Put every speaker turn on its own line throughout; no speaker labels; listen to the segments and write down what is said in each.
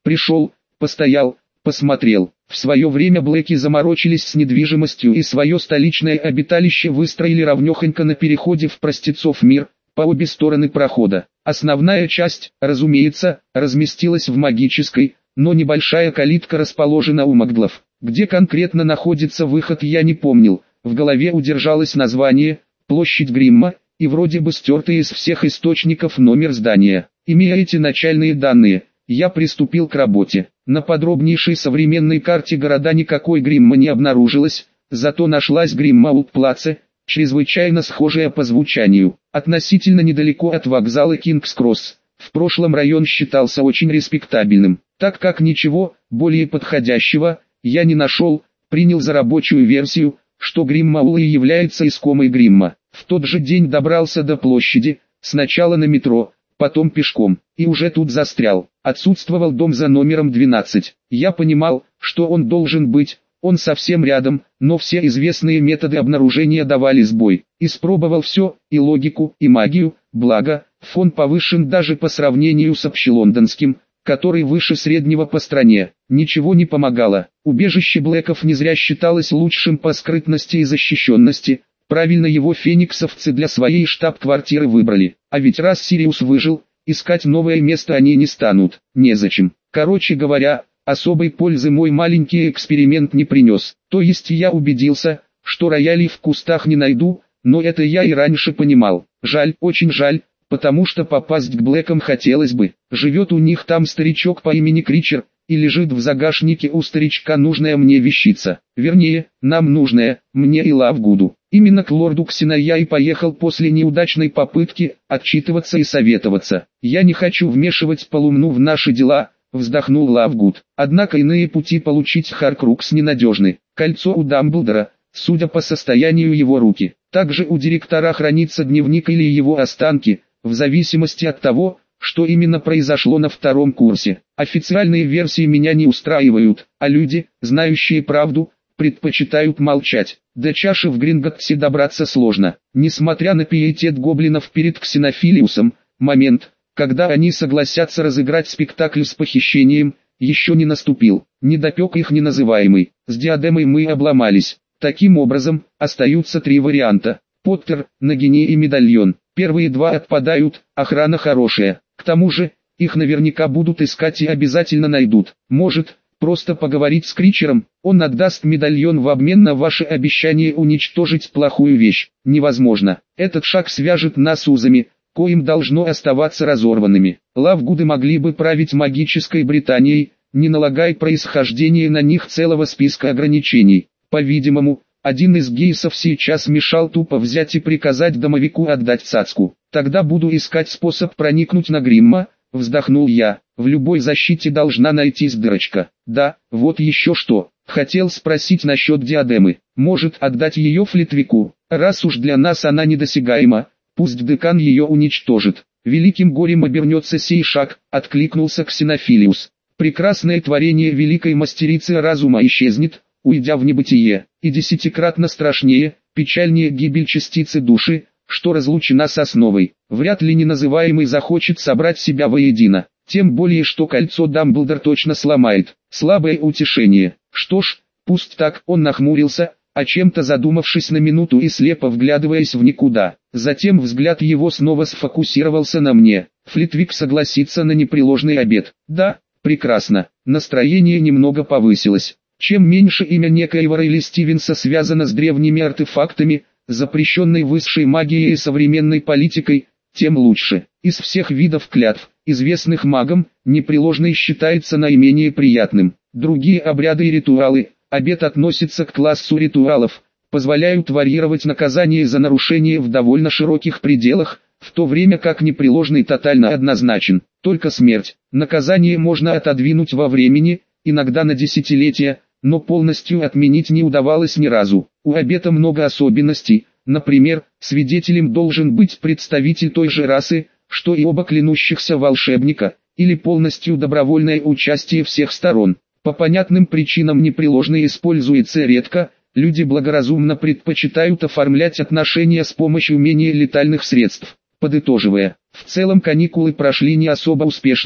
Пришел, постоял, посмотрел. В свое время Блэки заморочились с недвижимостью и свое столичное обиталище выстроили ровнёхонько на переходе в простецов мир, по обе стороны прохода. Основная часть, разумеется, разместилась в магической, но небольшая калитка расположена у Магдлов. Где конкретно находится выход, я не помнил. В голове удержалось название, площадь Гримма, и вроде бы стертый из всех источников номер здания. Имея эти начальные данные, я приступил к работе. На подробнейшей современной карте города никакой Гримма не обнаружилось, зато нашлась Гриммаут-Плаце, чрезвычайно схожая по звучанию. Относительно недалеко от вокзала Кингс-Кросс. В прошлом район считался очень респектабельным. Так как ничего более подходящего я не нашел, принял за рабочую версию, что Гриммаул и является искомой Гримма. В тот же день добрался до площади, сначала на метро, потом пешком, и уже тут застрял. Отсутствовал дом за номером 12. Я понимал, что он должен быть, он совсем рядом, но все известные методы обнаружения давали сбой. Испробовал все, и логику, и магию, благо, фон повышен даже по сравнению с общелондонским, который выше среднего по стране. Ничего не помогало. Убежище Блэков не зря считалось лучшим по скрытности и защищенности. Правильно его фениксовцы для своей штаб-квартиры выбрали. А ведь раз Сириус выжил, искать новое место они не станут. Незачем. Короче говоря, особой пользы мой маленький эксперимент не принес. То есть я убедился, что роялей в кустах не найду, но это я и раньше понимал. Жаль, очень жаль, потому что попасть к Блэкам хотелось бы. Живет у них там старичок по имени Кричер, и лежит в загашнике у старичка нужная мне вещица. Вернее, нам нужная, мне и Лавгуду. Именно к лорду Ксена я и поехал после неудачной попытки отчитываться и советоваться. Я не хочу вмешивать Полумну в наши дела, вздохнул Лавгуд. Однако иные пути получить Харкрукс ненадежны. Кольцо у Дамблдора, судя по состоянию его руки. Также у директора хранится дневник или его останки, в зависимости от того, что именно произошло на втором курсе. Официальные версии меня не устраивают, а люди, знающие правду, предпочитают молчать. До чаши в Гринготте добраться сложно. Несмотря на пиетет гоблинов перед Ксенофилиусом, момент, когда они согласятся разыграть спектакль с похищением, еще не наступил. Недопек их неназываемый. С диадемой мы обломались. Таким образом, остаются три варианта. Поттер, Нагини и медальон. Первые два отпадают, охрана хорошая. К тому же, их наверняка будут искать и обязательно найдут. Может, просто поговорить с Кричером, он отдаст медальон в обмен на ваше обещание уничтожить плохую вещь. Невозможно. Этот шаг свяжет нас узами, коим должно оставаться разорванными. Лавгуды могли бы править магической Британией, не налагая происхождение на них целого списка ограничений. По-видимому, один из гейсов сейчас мешал тупо взять и приказать домовику отдать цацку. Тогда буду искать способ проникнуть на Гримма, вздохнул я. В любой защите должна найтись дырочка. Да, вот еще что. Хотел спросить насчет диадемы. Может отдать ее Флитвику? Раз уж для нас она недосягаема, пусть декан ее уничтожит. Великим горем обернется сей шаг, откликнулся Ксенофилиус. Прекрасное творение великой мастерицы разума исчезнет, уйдя в небытие, и десятикратно страшнее, печальнее гибель частицы души, что разлучена с основой. Вряд ли неназываемый захочет собрать себя воедино, тем более что кольцо Дамблдор точно сломает. Слабое утешение. Что ж, пусть так. Он нахмурился, о чем-то задумавшись на минуту и слепо вглядываясь в никуда. Затем взгляд его снова сфокусировался на мне. Флитвик согласится на непреложный обет. Да, прекрасно. Настроение немного повысилось. Чем меньше имя некоего Рейли Стивенса связано с древними артефактами, запрещенной высшей магией и современной политикой, тем лучше. Из всех видов клятв, известных магам, непреложный считается наименее приятным. Другие обряды и ритуалы, обет относится к классу ритуалов, позволяют варьировать наказание за нарушение в довольно широких пределах, в то время как непреложный тотально однозначен. Только смерть. Наказание можно отодвинуть во времени, иногда на десятилетия, но полностью отменить не удавалось ни разу. У обета много особенностей, например, свидетелем должен быть представитель той же расы, что и оба клянущихся волшебника, или полностью добровольное участие всех сторон. По понятным причинам непреложный используется редко, люди благоразумно предпочитают оформлять отношения с помощью менее летальных средств. Подытоживая, в целом каникулы прошли не особо успешно,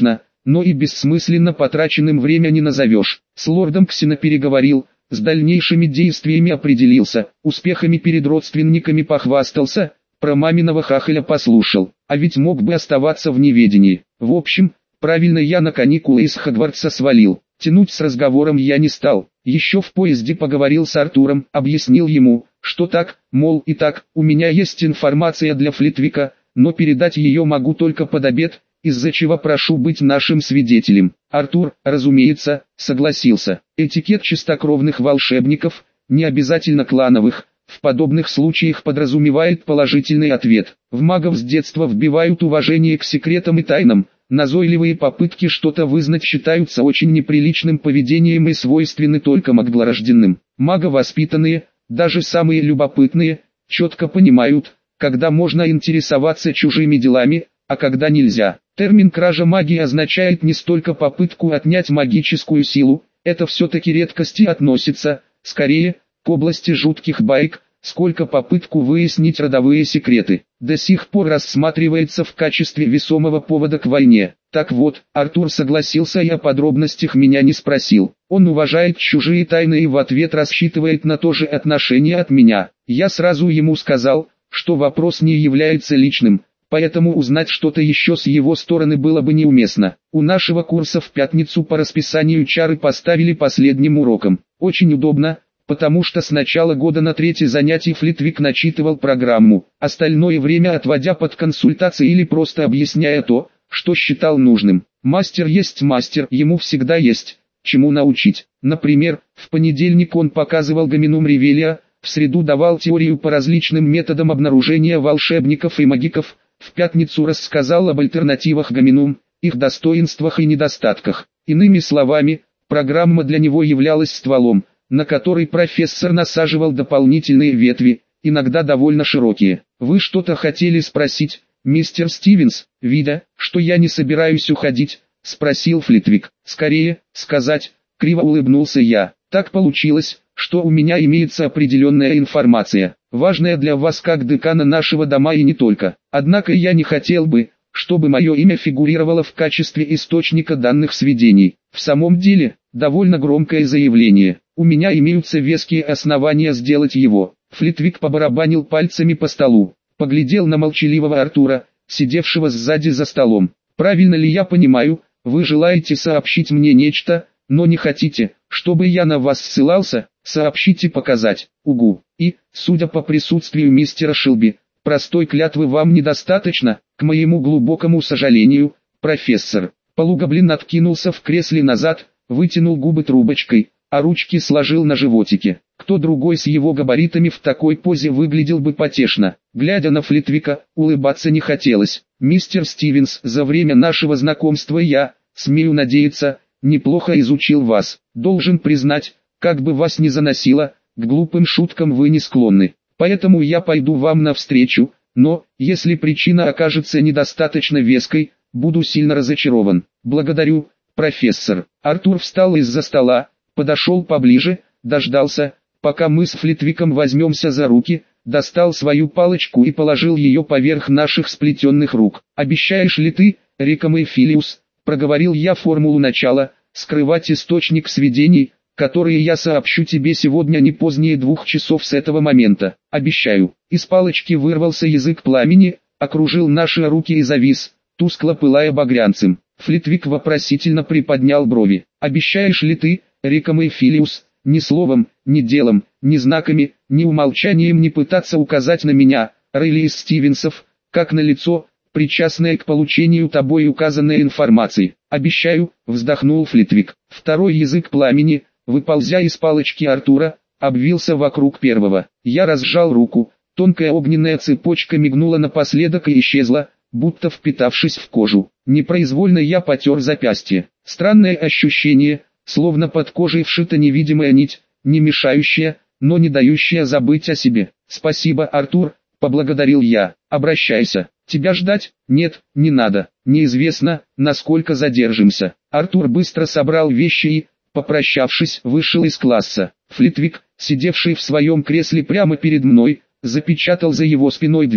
но и бессмысленно потраченным время не назовешь. С лордом Ксена переговорил, с дальнейшими действиями определился, успехами перед родственниками похвастался, про маминого хахаля послушал, а ведь мог бы оставаться в неведении. В общем, правильно я на каникулы из Хогвартса свалил. Тянуть с разговором я не стал. Еще в поезде поговорил с Артуром, объяснил ему, что так, мол, и так, у меня есть информация для Флитвика, но передать ее могу только под обед, из-за чего прошу быть нашим свидетелем. Артур, разумеется, согласился. Этикет чистокровных волшебников, не обязательно клановых, в подобных случаях подразумевает положительный ответ. В магов с детства вбивают уважение к секретам и тайнам. Назойливые попытки что-то вызнать считаются очень неприличным поведением и свойственны только маглорожденным. Маговоспитанные, даже самые любопытные, четко понимают, когда можно интересоваться чужими делами, а когда нельзя. Термин «кража магии» означает не столько попытку отнять магическую силу, это все-таки редкости относится, скорее, к области жутких баек, сколько попытку выяснить родовые секреты. До сих пор рассматривается в качестве весомого повода к войне. Так вот, Артур согласился и о подробностях меня не спросил. Он уважает чужие тайны и в ответ рассчитывает на то же отношение от меня. Я сразу ему сказал, что вопрос не является личным, поэтому узнать что-то еще с его стороны было бы неуместно. У нашего курса в пятницу по расписанию чары поставили последним уроком. Очень удобно, потому что с начала года на третье занятие Флитвик начитывал программу, остальное время отводя под консультации или просто объясняя то, что считал нужным. Мастер есть мастер, ему всегда есть чему научить. Например, в понедельник он показывал Гоминум Ревелия, в среду давал теорию по различным методам обнаружения волшебников и магиков, в пятницу рассказал об альтернативах Гоминум, их достоинствах и недостатках. Иными словами, программа для него являлась стволом, на который профессор насаживал дополнительные ветви, иногда довольно широкие. «Вы что-то хотели спросить, мистер Стивенс?» «Видя, что я не собираюсь уходить», — спросил Флитвик. «Скорее, сказать», — криво улыбнулся я. «Так получилось, что у меня имеется определенная информация, важная для вас как декана нашего дома и не только. Однако я не хотел бы, чтобы мое имя фигурировало в качестве источника данных сведений. В самом деле, довольно громкое заявление. У меня имеются веские основания сделать его». Флитвик побарабанил пальцами по столу, поглядел на молчаливого Артура, сидевшего сзади за столом. «Правильно ли я понимаю, вы желаете сообщить мне нечто, но не хотите, чтобы я на вас ссылался? Сообщите, показать. Угу. И, судя по присутствию мистера Шилби, простой клятвы вам недостаточно, к моему глубокому сожалению, профессор». Полугоблин откинулся в кресле назад, вытянул губы трубочкой, а ручки сложил на животике. Кто другой с его габаритами в такой позе выглядел бы потешно. Глядя на Флитвика, улыбаться не хотелось. «Мистер Стивенс, за время нашего знакомства я, смею надеяться, неплохо изучил вас. Должен признать, как бы вас ни заносило, к глупым шуткам вы не склонны. Поэтому я пойду вам навстречу, но, если причина окажется недостаточно веской, буду сильно разочарован. Благодарю, профессор». Артур встал из-за стола, подошел поближе, дождался, пока мы с Флитвиком возьмемся за руки, достал свою палочку и положил ее поверх наших сплетенных рук. «Обещаешь ли ты, Риком и Филиус, — проговорил я формулу начала, — скрывать источник сведений, которые я сообщу тебе сегодня не позднее 2 часов с этого момента?» «Обещаю». Из палочки вырвался язык пламени, окружил наши руки и завис, тускло пылая багрянцем. Флитвик вопросительно приподнял брови. «Обещаешь ли ты, Риком и Филиус, ни словом, ни делом, ни знаками, ни умолчанием не пытаться указать на меня, Рейли из Стивенсов, как на лицо, причастное к получению тобой указанной информации?» «Обещаю», — вздохнул Флитвик. Второй язык пламени, выползя из палочки Артура, обвился вокруг первого. Я разжал руку, тонкая огненная цепочка мигнула напоследок и исчезла, будто впитавшись в кожу. Непроизвольно я потер запястье. Странное ощущение, словно под кожей вшита невидимая нить, не мешающая, но не дающая забыть о себе. «Спасибо, Артур», — поблагодарил я. «Обращайся. Тебя ждать?» «Нет, не надо. Неизвестно, насколько задержимся». Артур быстро собрал вещи и, попрощавшись, вышел из класса. Флитвик, сидевший в своем кресле прямо перед мной, запечатал за его спиной дверь,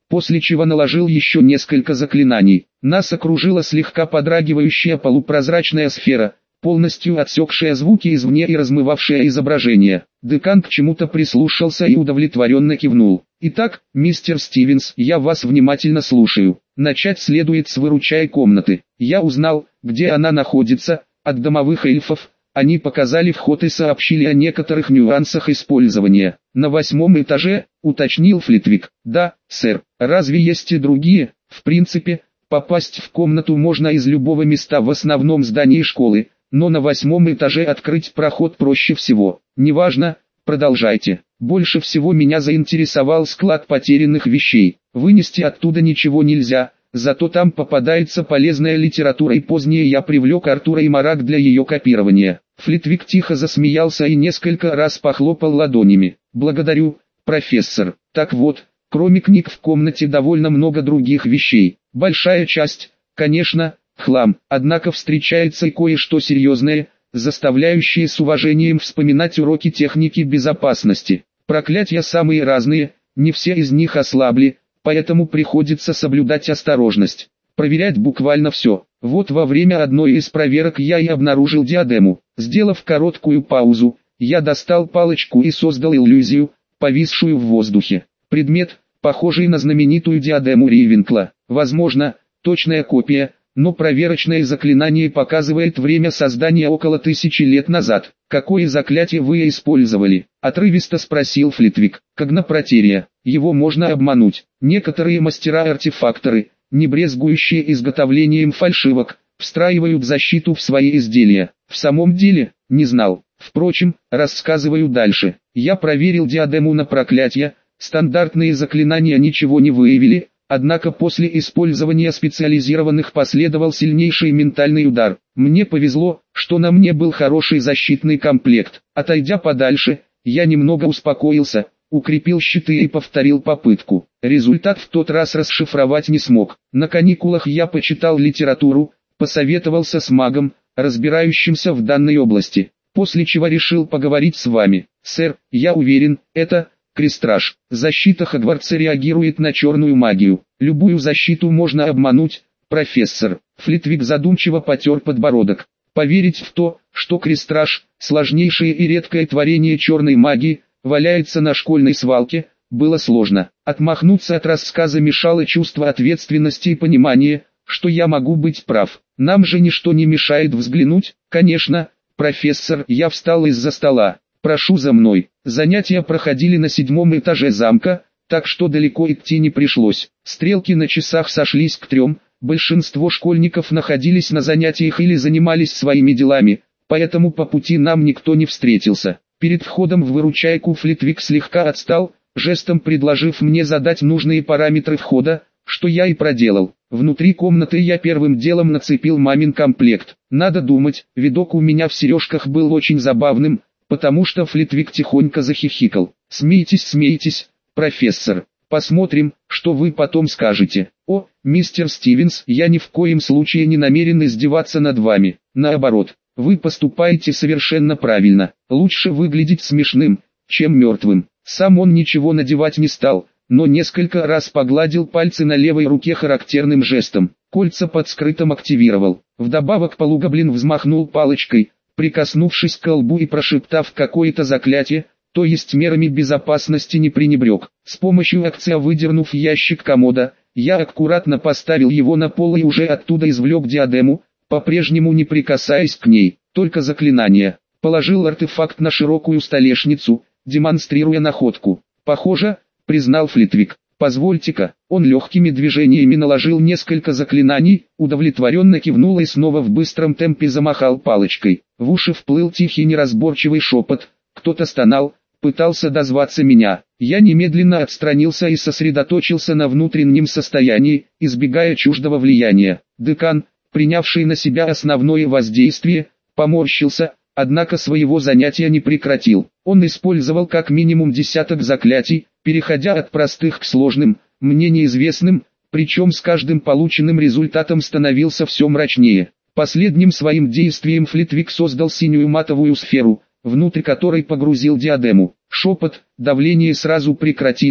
после чего наложил еще несколько заклинаний. Нас окружила слегка подрагивающая полупрозрачная сфера, полностью отсекшая звуки извне и размывавшая изображение. Декан к чему-то прислушался и удовлетворенно кивнул. «Итак, мистер Стивенс, я вас внимательно слушаю. Начать следует с выручай комнаты. Я узнал, где она находится, от домовых эльфов. Они показали вход и сообщили о некоторых нюансах использования. На 8-м этаже», — уточнил Флитвик. «Да, сэр. Разве есть и другие?» «В принципе, попасть в комнату можно из любого места в основном здании школы, но на 8-м этаже открыть проход проще всего. Неважно, продолжайте. Больше всего меня заинтересовал склад потерянных вещей. Вынести оттуда ничего нельзя, зато там попадается полезная литература, и позднее я привлек Артура и Марак для ее копирования». Флитвик тихо засмеялся и несколько раз похлопал ладонями. «Благодарю, профессор. Так вот, кроме книг в комнате довольно много других вещей. Большая часть, конечно, хлам, однако встречается и кое-что серьезное, заставляющее с уважением вспоминать уроки техники безопасности. Проклятия самые разные, не все из них ослабли, поэтому приходится соблюдать осторожность. Проверять буквально все. Вот во время одной из проверок я и обнаружил диадему. Сделав короткую паузу, я достал палочку и создал иллюзию, повисшую в воздухе. Предмет, похожий на знаменитую диадему Рейвенкла. Возможно, точная копия, но проверочное заклинание показывает время создания около 1000 лет назад. «Какое заклятие вы использовали?» — отрывисто спросил Флитвик. «Когнопротерия. Его можно обмануть. Некоторые мастера-артефакторы, не брезгующие изготовлением фальшивок, встраивают защиту в свои изделия. В самом деле, не знал. Впрочем, рассказываю дальше. Я проверил диадему на проклятие, стандартные заклинания ничего не выявили, однако после использования специализированных последовал сильнейший ментальный удар. Мне повезло, что на мне был хороший защитный комплект. Отойдя подальше, я немного успокоился, укрепил щиты и повторил попытку. Результат в тот раз расшифровать не смог. На каникулах я почитал литературу, посоветовался с магом, разбирающимся в данной области, после чего решил поговорить с вами. Сэр, я уверен, это крестраж. Защита Хогвартса реагирует на черную магию. Любую защиту можно обмануть, профессор. Флитвик задумчиво потер подбородок. Поверить в то, что крестраж, сложнейшее и редкое творение черной магии, валяется на школьной свалке, было сложно. Отмахнуться от рассказа мешало чувство ответственности и понимание, что я могу быть прав. Нам же ничто не мешает взглянуть. Конечно, профессор. Я встал из-за стола. Прошу за мной. Занятия проходили на 7-м этаже замка, так что далеко идти не пришлось. Стрелки на часах сошлись к 3. Большинство школьников находились на занятиях или занимались своими делами, поэтому по пути нам никто не встретился. Перед входом в выручайку Флитвик слегка отстал, жестом предложив мне задать нужные параметры входа, что я и проделал. Внутри комнаты я первым делом нацепил мамин комплект. Надо думать, видок у меня в сережках был очень забавным, потому что Флитвик тихонько захихикал. «Смейтесь, смейтесь, профессор. Посмотрим, что вы потом скажете. О, мистер Стивенс, я ни в коем случае не намерен издеваться над вами. Наоборот, вы поступаете совершенно правильно. Лучше выглядеть смешным, чем мертвым». Сам он ничего надевать не стал, но несколько раз погладил пальцы на левой руке характерным жестом. Кольца под скрытым активировал. Вдобавок полугоблин взмахнул палочкой, прикоснувшись к колбу и прошептав какое-то заклятие, то есть мерами безопасности не пренебрег. С помощью акция выдернув ящик комода, я аккуратно поставил его на пол и уже оттуда извлек диадему, по-прежнему не прикасаясь к ней, только заклинание. Положил артефакт на широкую столешницу, демонстрируя находку. «Похоже», — признал Флитвик. «Позвольте-ка». Он легкими движениями наложил несколько заклинаний, удовлетворенно кивнул и снова в быстром темпе замахал палочкой. В уши вплыл тихий неразборчивый шепот. Кто-то стонал, пытался дозваться меня. Я немедленно отстранился и сосредоточился на внутреннем состоянии, избегая чуждого влияния. Декан, принявший на себя основное воздействие, поморщился, однако своего занятия не прекратил. Он использовал как минимум десяток заклятий, переходя от простых к сложным, мне неизвестным, причем с каждым полученным результатом становился все мрачнее. Последним своим действием Флитвик создал синюю матовую сферу, внутрь которой погрузил диадему. Шепот, давление сразу прекратились,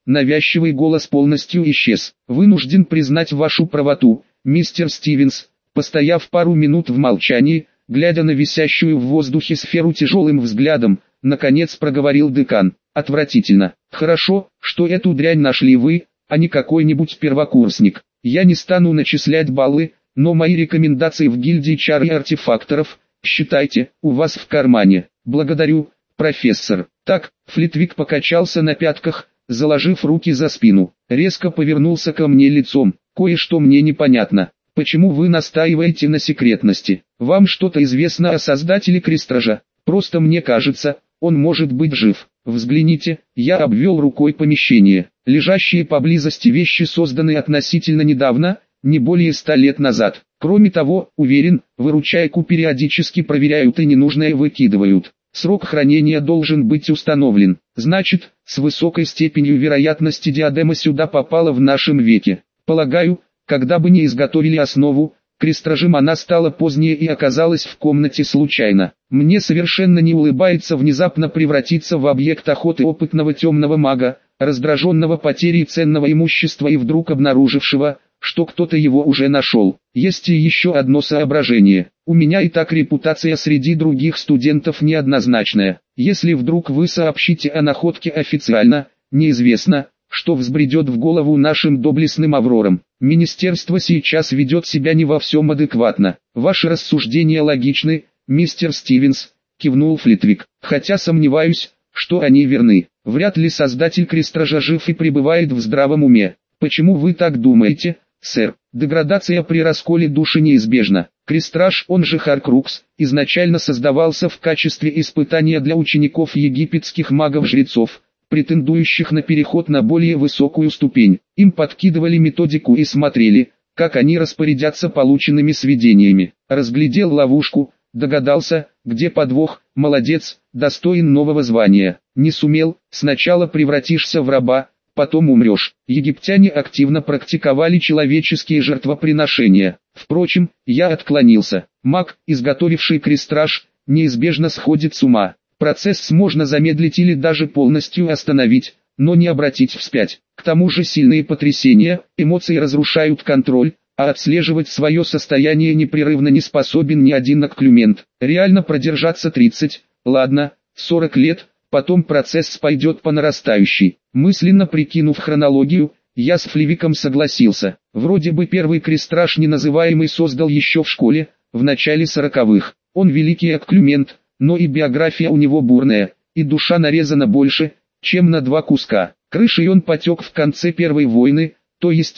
навязчивый голос полностью исчез. «Вынужден признать вашу правоту, мистер Стивенс». Постояв пару минут в молчании, глядя на висящую в воздухе сферу тяжелым взглядом, наконец проговорил декан. «Отвратительно. Хорошо, что эту дрянь нашли вы, а не какой-нибудь первокурсник. Я не стану начислять баллы, но мои рекомендации в гильдии чар и артефакторов, считайте, у вас в кармане. Благодарю, профессор». Так, Флитвик покачался на пятках, заложив руки за спину. Резко повернулся ко мне лицом. «Кое-что мне непонятно. Почему вы настаиваете на секретности? Вам что-то известно о создателе Крестража? Просто мне кажется, он может быть жив. Взгляните». Я обвел рукой помещение. Лежащие поблизости вещи созданы относительно недавно, не более 100 лет назад. Кроме того, уверен, выручайку периодически проверяют и ненужное выкидывают. Срок хранения должен быть установлен. Значит, с высокой степенью вероятности диадема сюда попала в нашем веке. Полагаю, когда бы не изготовили основу, Крестражем она стала позднее и оказалась в комнате случайно. Мне совершенно не улыбается внезапно превратиться в объект охоты опытного темного мага, раздраженного потерей ценного имущества и вдруг обнаружившего, что кто-то его уже нашел. Есть и еще одно соображение. У меня и так репутация среди других студентов неоднозначная. Если вдруг вы сообщите о находке официально, неизвестно, что взбредет в голову нашим доблестным аврорам. Министерство сейчас ведет себя не во всем адекватно. Ваши рассуждения логичны, мистер Стивенс, кивнул Флитвик. Хотя сомневаюсь, что они верны. Вряд ли создатель Крестража жив и пребывает в здравом уме. Почему вы так думаете, сэр? Деградация при расколе души неизбежна. Крестраж, он же Харкрукс, изначально создавался в качестве испытания для учеников египетских магов-жрецов, претендующих на переход на более высокую ступень. Им подкидывали методику и смотрели, как они распорядятся полученными сведениями. Разглядел ловушку, догадался, где подвох, молодец, достоин нового звания. Не сумел, сначала превратишься в раба, потом умрешь. Египтяне активно практиковали человеческие жертвоприношения. Впрочем, я отклонился. Маг, изготовивший крестраж, неизбежно сходит с ума. Процесс можно замедлить или даже полностью остановить, но не обратить вспять. К тому же сильные потрясения, эмоции разрушают контроль, а отслеживать свое состояние непрерывно не способен ни один окклюмент. Реально продержаться 30, ладно, 40 лет, потом процесс пойдет по нарастающей. Мысленно прикинув хронологию, я с Флитвиком согласился. Вроде бы первый крестраж неназываемый создал еще в школе, в начале 40-х. Он великий окклюмент, но и биография у него бурная, и душа нарезана больше, чем на 2 куска. Крышей он потек в конце Первой войны, то есть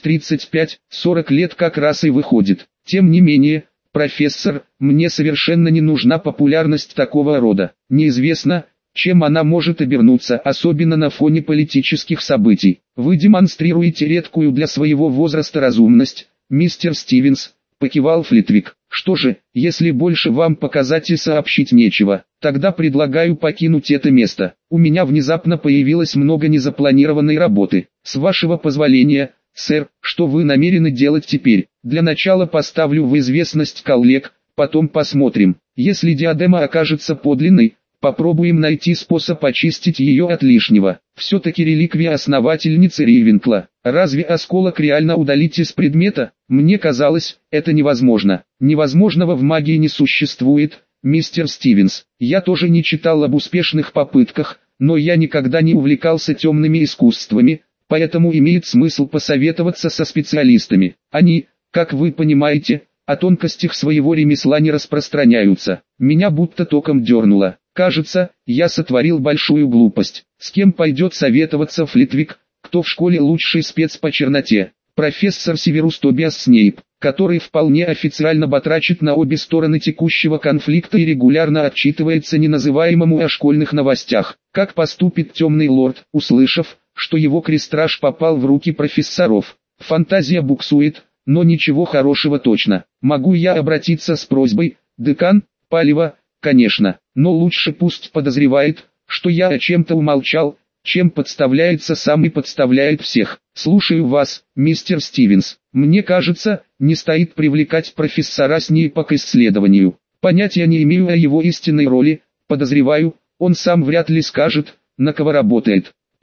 35-40 лет как раз и выходит. Тем не менее, профессор, мне совершенно не нужна популярность такого рода. Неизвестно, чем она может обернуться, особенно на фоне политических событий. Вы демонстрируете редкую для своего возраста разумность, мистер Стивенс, покивал Флитвик. Что же, если больше вам показать и сообщить нечего, тогда предлагаю покинуть это место. У меня внезапно появилось много незапланированной работы. С вашего позволения, сэр, что вы намерены делать теперь? Для начала поставлю в известность коллег, потом посмотрим. Если диадема окажется подлинной, попробуем найти способ очистить ее от лишнего. Все-таки реликвия основательницы Ривенкла. Разве осколок реально удалить из предмета? Мне казалось, это невозможно. Невозможного в магии не существует, мистер Стивенс. Я тоже не читал об успешных попытках, но я никогда не увлекался темными искусствами, поэтому имеет смысл посоветоваться со специалистами. Они, как вы понимаете, о тонкостях своего ремесла не распространяются. Меня будто током дернуло. Кажется, я сотворил большую глупость. С кем пойдет советоваться Флитвик, кто в школе лучший спец по черноте? Профессор Северус Тобиас Снейп, который вполне официально батрачит на обе стороны текущего конфликта и регулярно отчитывается неназываемому о школьных новостях. Как поступит темный лорд, услышав, что его крестраж попал в руки профессоров? Фантазия буксует, но ничего хорошего точно. Могу я обратиться с просьбой, декан? Палево, конечно, но лучше пусть подозревает, что я о чем-то умолчал, чем подставляется сам и подставляет всех. Слушаю вас, мистер Стивенс. Мне кажется, не стоит привлекать профессора Снейпа к исследованию. Понятия не имею о его истинной роли, подозреваю, он сам вряд ли скажет, на кого работает.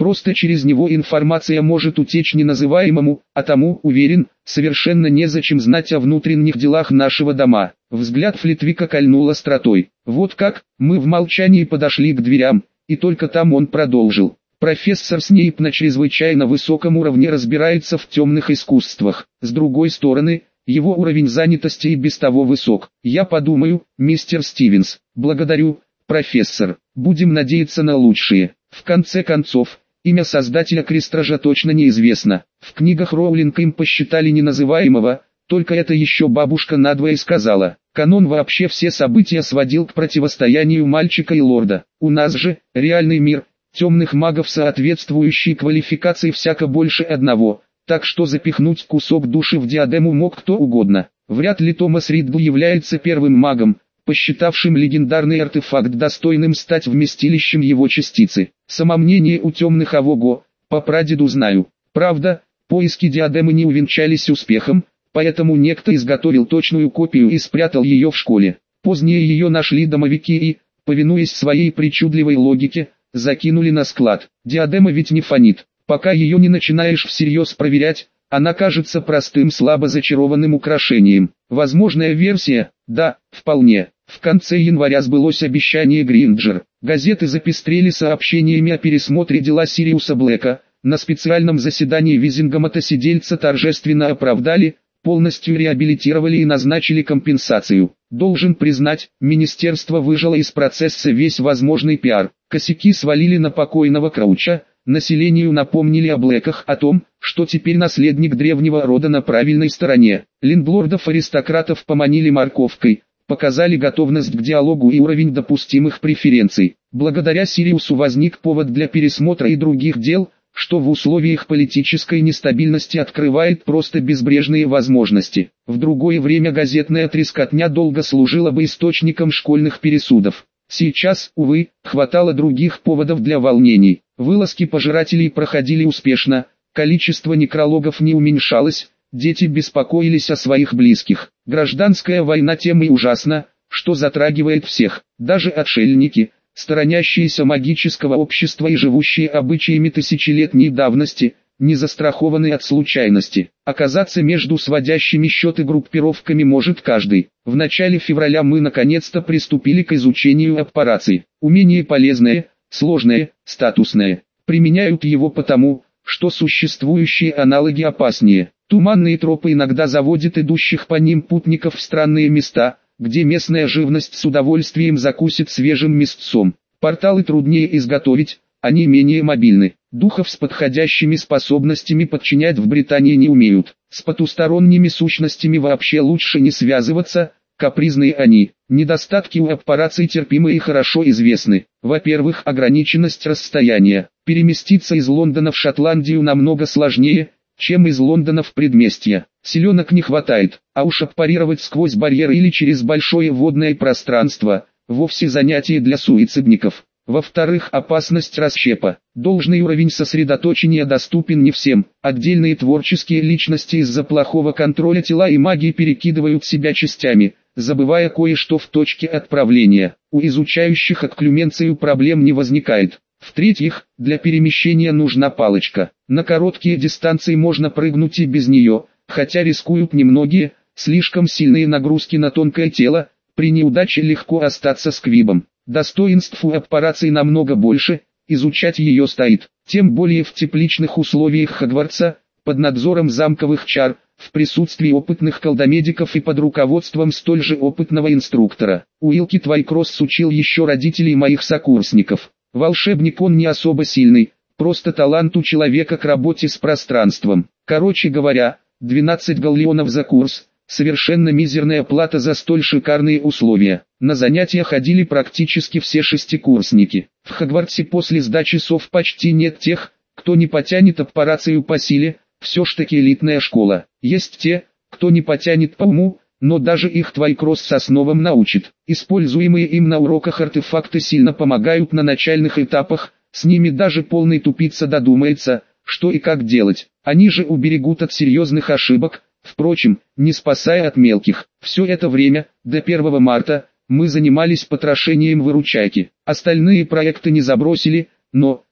Просто через него информация может утечь неназываемому, а тому, уверен, совершенно незачем знать о внутренних делах нашего дома. Взгляд Флитвика кольнул остротой. Вот как, мы в молчании подошли к дверям, и только там он продолжил. Профессор Снейп на чрезвычайно высоком уровне разбирается в темных искусствах. С другой стороны, его уровень занятости и без того высок. Я подумаю, мистер Стивенс. Благодарю, профессор. Будем надеяться на лучшее. В конце концов, имя создателя Крестража точно неизвестно. В книгах Роулинг им посчитали неназываемого, только это еще бабушка надвое сказала. Канон вообще все события сводил к противостоянию мальчика и лорда. У нас же, реальный мир, темных магов соответствующей квалификации всяко больше одного, так что запихнуть кусок души в диадему мог кто угодно. Вряд ли Томас Риддл является первым магом, посчитавшим легендарный артефакт достойным стать вместилищем его частицы. Самомнение у темных авого, по прадеду знаю. Правда, поиски диадемы не увенчались успехом, поэтому некто изготовил точную копию и спрятал ее в школе. Позднее ее нашли домовики и, повинуясь своей причудливой логике, закинули на склад. Диадема ведь не фонит. Пока ее не начинаешь всерьез проверять, она кажется простым слабо зачарованным украшением. Возможная версия? Да, вполне. В конце января сбылось обещание Гринджер. Газеты запестрели сообщениями о пересмотре дела Сириуса Блэка. На специальном заседании Визингамата сидельца торжественно оправдали, полностью реабилитировали и назначили компенсацию. Должен признать, министерство выжило из процесса весь возможный пиар. Косяки свалили на покойного Крауча. Населению напомнили о Блэках, о том, что теперь наследник древнего рода на правильной стороне. Лендлордов-аристократов поманили морковкой, показали готовность к диалогу и уровень допустимых преференций. Благодаря Сириусу возник повод для пересмотра и других дел, что в условиях политической нестабильности открывает просто безбрежные возможности. В другое время газетная трескотня долго служила бы источником школьных пересудов. Сейчас, увы, хватало других поводов для волнений. Вылазки пожирателей проходили успешно, количество некрологов не уменьшалось, дети беспокоились о своих близких. Гражданская война тем и ужасна, что затрагивает всех, даже отшельники, сторонящиеся магического общества и живущие обычаями тысячелетней давности, не застрахованы от случайности. Оказаться между сводящими счеты группировками может каждый. В начале февраля мы наконец-то приступили к изучению операций. Умение полезное, сложное, статусное. Применяют его потому, что существующие аналоги опаснее. Туманные тропы иногда заводят идущих по ним путников в странные места, где местная живность с удовольствием закусит свежим мясцом. Порталы труднее изготовить, они менее мобильны. Духов с подходящими способностями подчинять в Британии не умеют. С потусторонними сущностями вообще лучше не связываться, капризные они. Недостатки у операций терпимы и хорошо известны. Во-первых, ограниченность расстояния. Переместиться из Лондона в Шотландию намного сложнее, чем из Лондона в предместье. Селенок не хватает, а уж аппарировать сквозь барьер или через большое водное пространство – вовсе занятие для суицидников. Во-вторых, опасность расщепа. Должный уровень сосредоточения доступен не всем. Отдельные творческие личности из-за плохого контроля тела и магии перекидывают себя частями, забывая кое-что в точке отправления. У изучающих окклюменцию проблем не возникает. В-третьих, для перемещения нужна палочка. На короткие дистанции можно прыгнуть и без нее, хотя рискуют немногие, слишком сильные нагрузки на тонкое тело, при неудаче легко остаться сквибом. Достоинств у операций намного больше, изучать ее стоит, тем более в тепличных условиях Хогвартса, под надзором замковых чар, в присутствии опытных колдомедиков и под руководством столь же опытного инструктора. Уилки Твайкросс учил еще родителей моих сокурсников. Волшебник он не особо сильный, просто талант у человека к работе с пространством. Короче говоря, 12 галлеонов за курс. Совершенно мизерная плата за столь шикарные условия. На занятия ходили практически все шестикурсники. В Хогвартсе после сдачи часов почти нет тех, кто не потянет операцию по силе, все ж таки элитная школа. Есть те, кто не потянет по уму, но даже их Твайкросс с основам научит. Используемые им на уроках артефакты сильно помогают на начальных этапах, с ними даже полный тупица додумается, что и как делать. Они же уберегут от серьезных ошибок. Впрочем, не спасая от мелких. Все это время, до 1 марта, мы занимались потрошением выручайки. Остальные проекты не забросили, но,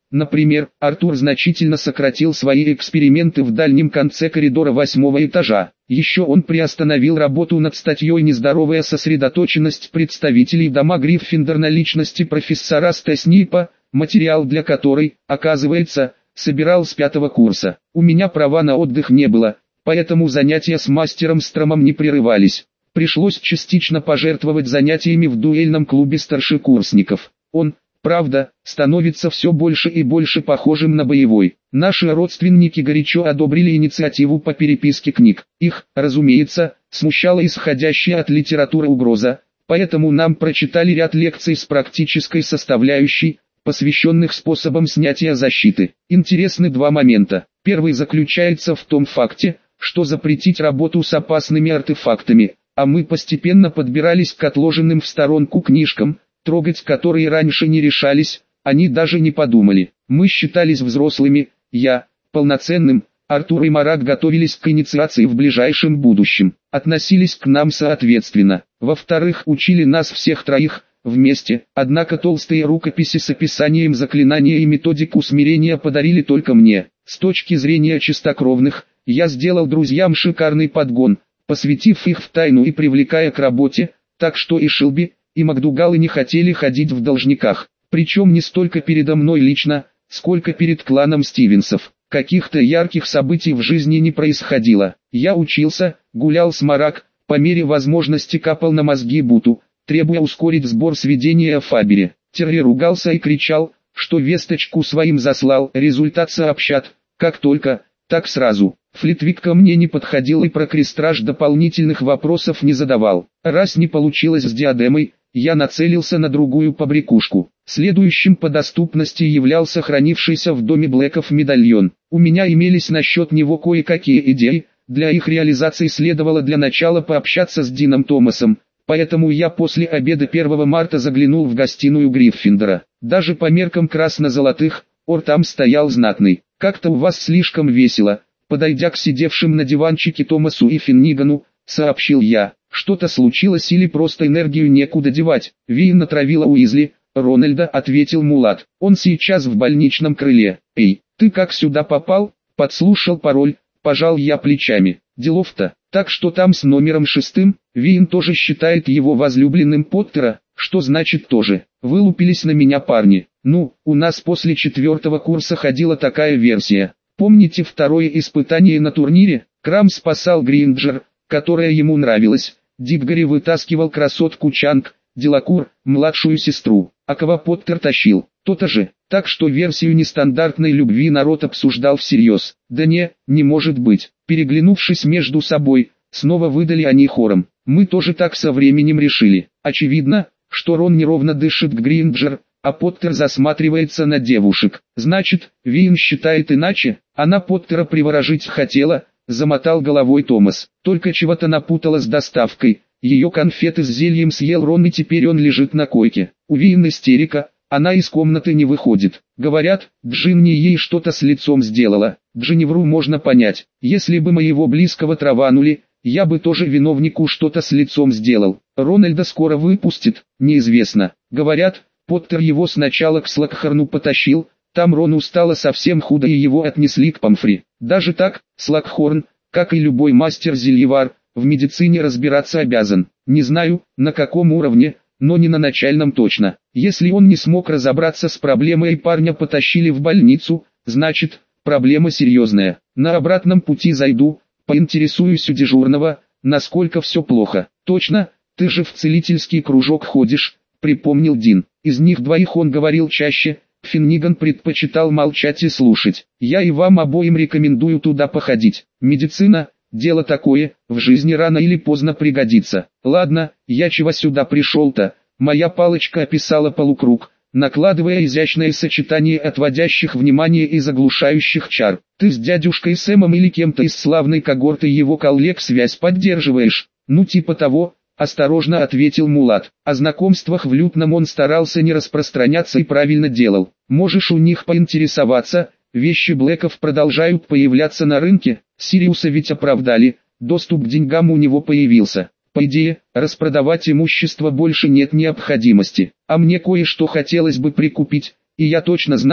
Например, Артур значительно сократил свои эксперименты в дальнем конце коридора 8-го этажа. Еще он приостановил работу над статьей «Нездоровая сосредоточенность представителей дома Гриффиндор на личности профессора Снейпа», материал для которой, оказывается, собирал с 5-го курса. У меня права на отдых не было, поэтому занятия с мастером Стромом не прерывались. Пришлось частично пожертвовать занятиями в дуэльном клубе старшекурсников. Он, правда, становится все больше и больше похожим на боевой. Наши родственники горячо одобрили инициативу по переписке книг. Их, разумеется, смущала исходящая от литературы угроза, поэтому нам прочитали ряд лекций с практической составляющей, посвященных способам снятия защиты. Интересны два момента. Первый заключается в том факте, что запретить работу с опасными артефактами, а мы постепенно подбирались к отложенным в сторонку книжкам, трогать которые раньше не решались, они даже не подумали. Мы считались взрослыми, я, полноценным, Артур и Марат готовились к инициации в ближайшем будущем, относились к нам соответственно. Во-вторых, учили нас всех троих, вместе, однако толстые рукописи с описанием заклинания и методику смирения подарили только мне. С точки зрения чистокровных, я сделал друзьям шикарный подгон, посвятив их в тайну и привлекая к работе, так что и Шилби, и Макдугалы не хотели ходить в должниках, причем не столько передо мной лично, сколько перед кланом Стивенсов. Каких-то ярких событий в жизни не происходило. Я учился, гулял с Марак, по мере возможности капал на мозги Буту, требуя ускорить сбор сведения о Фабере. Терри ругался и кричал, что весточку своим заслал, результат сообщат, как только, так сразу. Флитвик ко мне не подходил и про крестраж дополнительных вопросов не задавал. Раз не получилось с диадемой, я нацелился на другую побрякушку. Следующим по доступности являлся хранившийся в доме Блэков медальон. У меня имелись насчет него кое-какие идеи, для их реализации следовало для начала пообщаться с Дином Томасом, поэтому я после обеда 1 марта заглянул в гостиную Гриффиндора. Даже по меркам красно-золотых, ор там стоял знатный. «Как-то у вас слишком весело», подойдя к сидевшим на диванчике Томасу и Финнигану, сообщил я. «Что-то случилось или просто энергию некуда девать?» «Виин натравила Уизли, Рональда», ответил Мулат. «Он сейчас в больничном крыле». «Эй, ты как сюда попал?» «Подслушал пароль», пожал я плечами. «Делов-то, так что там с номером 6, Виин тоже считает его возлюбленным Поттера». «Что значит тоже?» Вылупились на меня парни. «Ну, у нас после 4-го курса ходила такая версия. Помните второе испытание на турнире? Крам спасал Гринджер, которая ему нравилась. Дипгари вытаскивал красотку Чанг, Делакур, младшую сестру, а кого Поттер тащил, то-то же. Так что версию нестандартной любви народ обсуждал всерьез. Да не может быть. Переглянувшись между собой, снова выдали они хором. Мы тоже так со временем решили. Очевидно, что Рон неровно дышит к Гринджер, а Поттер засматривается на девушек. Значит, Виин считает иначе, она Поттера приворожить хотела, замотал головой Томас. Только чего-то напутала с доставкой. Ее конфеты с зельем съел Рон и теперь он лежит на койке. У Виин истерика, она из комнаты не выходит. Говорят, Джинни ей что-то с лицом сделала. Джиневру можно понять. Если бы моего близкого траванули, я бы тоже виновнику что-то с лицом сделал. Рональда скоро выпустит, неизвестно. Говорят, Поттер его сначала к Слакхорну потащил, там Рону стало совсем худо и его отнесли к Помфри. Даже так, Слакхорн, как и любой мастер-зельевар, в медицине разбираться обязан. Не знаю, на каком уровне, но не на начальном точно. Если он не смог разобраться с проблемой и парня потащили в больницу, значит, проблема серьезная. На обратном пути зайду, поинтересуюсь у дежурного, насколько все плохо. Точно, ты же в целительский кружок ходишь, припомнил Дин. Из них двоих он говорил чаще, Финниган предпочитал молчать и слушать. Я и вам обоим рекомендую туда походить. Медицина, дело такое, в жизни рано или поздно пригодится. Ладно, я чего сюда пришел-то? Моя палочка описала полукруг, накладывая изящное сочетание отводящих внимание и заглушающих чар. Ты с дядюшкой Сэмом или кем-то из славной когорты его коллег связь поддерживаешь? Ну типа того, осторожно ответил Мулат. О знакомствах в Лютном он старался не распространяться и правильно делал. Можешь у них поинтересоваться, вещи Блэков продолжают появляться на рынке, Сириуса ведь оправдали, доступ к деньгам у него появился. По идее, распродавать имущество больше нет необходимости, а мне кое-что хотелось бы прикупить, и я точно знаю,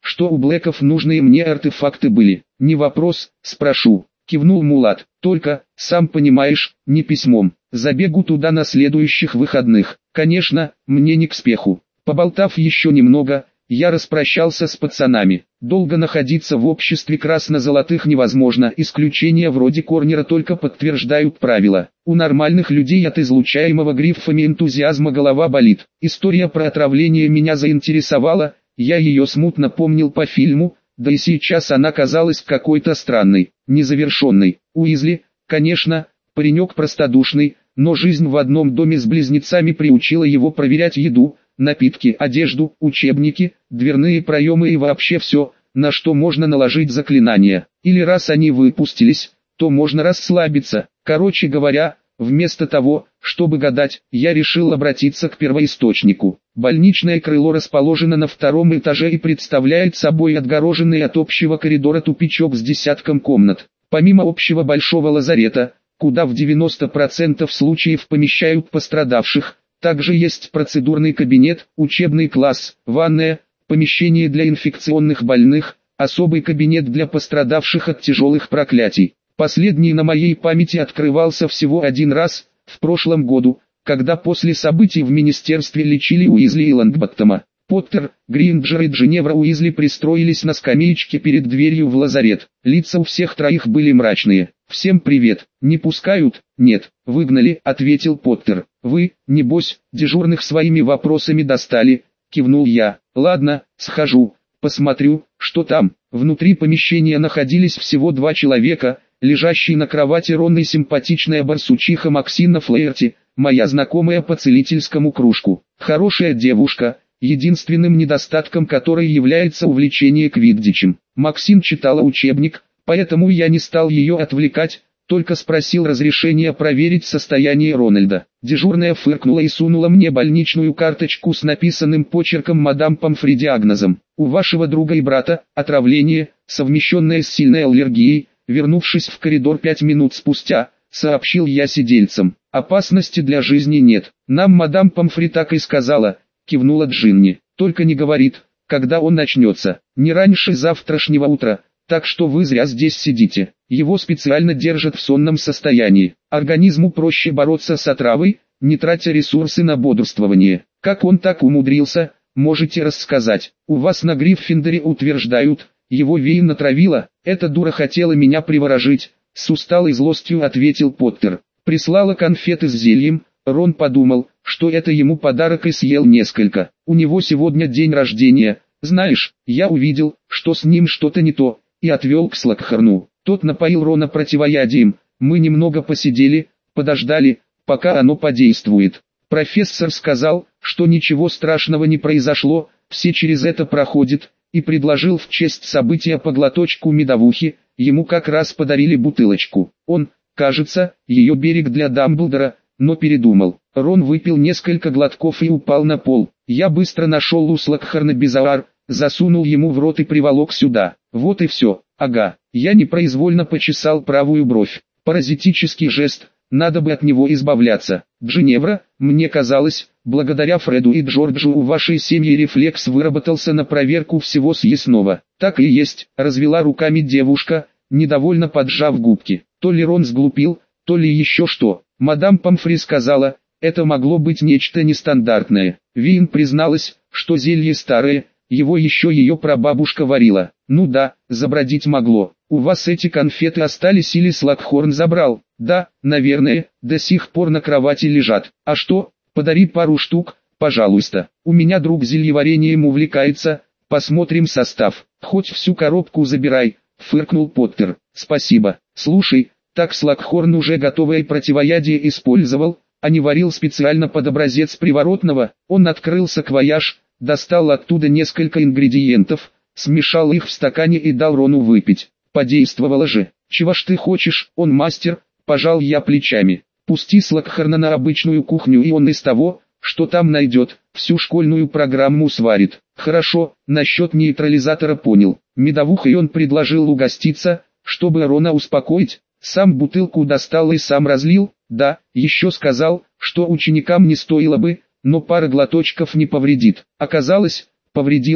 что у Блэков нужные мне артефакты были. Не вопрос, спрошу, кивнул Мулат. Только, сам понимаешь, не письмом. Забегу туда на следующих выходных. Конечно, мне не к спеху. Поболтав еще немного, я распрощался с пацанами. Долго находиться в обществе красно-золотых невозможно, исключения вроде Корнера только подтверждают правила. У нормальных людей от излучаемого гриффами энтузиазма голова болит. История про отравление меня заинтересовала, я ее смутно помнил по фильму, да и сейчас она казалась какой-то странной, незавершенной. Уизли, конечно, паренек простодушный, но жизнь в одном доме с близнецами приучила его проверять еду, напитки, одежду, учебники, дверные проемы и вообще все, на что можно наложить заклинания. Или раз они выпустились, то можно расслабиться. Короче говоря, вместо того, чтобы гадать, я решил обратиться к первоисточнику. Больничное крыло расположено на втором этаже и представляет собой отгороженный от общего коридора тупичок с десятком комнат. Помимо общего большого лазарета, куда в 90% случаев помещают пострадавших, также есть процедурный кабинет, учебный класс, ванная, помещение для инфекционных больных, особый кабинет для пострадавших от тяжелых проклятий. Последний на моей памяти открывался всего один раз, в прошлом году, когда после событий в министерстве лечили Уизли и Лонгботтома. Поттер, Гринджер и Джиневра Уизли пристроились на скамеечке перед дверью в лазарет. Лица у всех троих были мрачные. «Всем привет. Не пускают?» «Нет, выгнали», — ответил Поттер. «Вы, небось, дежурных своими вопросами достали», — кивнул я. «Ладно, схожу, посмотрю, что там». Внутри помещения находились всего 2 человека, лежащий на кровати Рон и симпатичная барсучиха Максина Флеерти, моя знакомая по целительскому кружку. Хорошая девушка, единственным недостатком которой является увлечение квиддичем. Максин читала учебник, поэтому я не стал ее отвлекать, только спросил разрешения проверить состояние Рональда. Дежурная фыркнула и сунула мне больничную карточку с написанным почерком мадам Помфри диагнозом. «У вашего друга и брата отравление, совмещенное с сильной аллергией», вернувшись в коридор 5 минут спустя, сообщил я сидельцам. «Опасности для жизни нет. Нам мадам Помфри так и сказала», кивнула Джинни. «Только не говорит, когда он начнется. Не раньше завтрашнего утра. Так что вы зря здесь сидите. Его специально держат в сонном состоянии. Организму проще бороться с отравой, не тратя ресурсы на бодрствование. Как он так умудрился, можете рассказать. У вас на Гриффиндоре утверждают, его Вейн натравила. Эта дура хотела меня приворожить», с усталой злостью ответил Поттер. «Прислала конфеты с зельем». Рон подумал, что это ему подарок и съел несколько. «У него сегодня день рождения. Знаешь, я увидел, что с ним что-то не то, и отвел к Слакхорну. Тот напоил Рона противоядием. Мы немного посидели, подождали, пока оно подействует. Профессор сказал, что ничего страшного не произошло, все через это проходят, и предложил в честь события по глоточку медовухи, ему как раз подарили бутылочку. Он, кажется, ее берег для Дамблдора, но передумал. Рон выпил несколько глотков и упал на пол. Я быстро нашел у Слакхорна безуар, засунул ему в рот и приволок сюда. Вот и все. Ага, я непроизвольно почесал правую бровь. Паразитический жест, надо бы от него избавляться. Джиневра, мне казалось, благодаря Фреду и Джорджу у вашей семьи рефлекс выработался на проверку всего съестного. Так и есть, развела руками девушка, недовольно поджав губки. То ли Рон сглупил, то ли еще что. Мадам Помфри сказала, это могло быть нечто нестандартное. Вин призналась, что зелье старое, его еще ее прабабушка варила. Ну да, забродить могло. У вас эти конфеты остались или Слакхорн забрал? Да, наверное, до сих пор на кровати лежат. А что, подари пару штук, пожалуйста. У меня друг зельеварением увлекается, посмотрим состав. Хоть всю коробку забирай, фыркнул Поттер. Спасибо. Слушай, так Слакхорн уже готовое противоядие использовал, а не варил специально под образец приворотного. Он открыл саквояж, достал оттуда несколько ингредиентов, смешал их в стакане и дал Рону выпить. Подействовало же. Чего ж ты хочешь, он мастер, пожал я плечами. Пусти Слакхорна на обычную кухню и он из того, что там найдет, всю школьную программу сварит. Хорошо, насчет нейтрализатора понял. Медовухой он предложил угоститься, чтобы Рона успокоить. Сам бутылку достал и сам разлил. Да, еще сказал, что ученикам не стоило бы, но пара глоточков не повредит. Оказалось, повредила,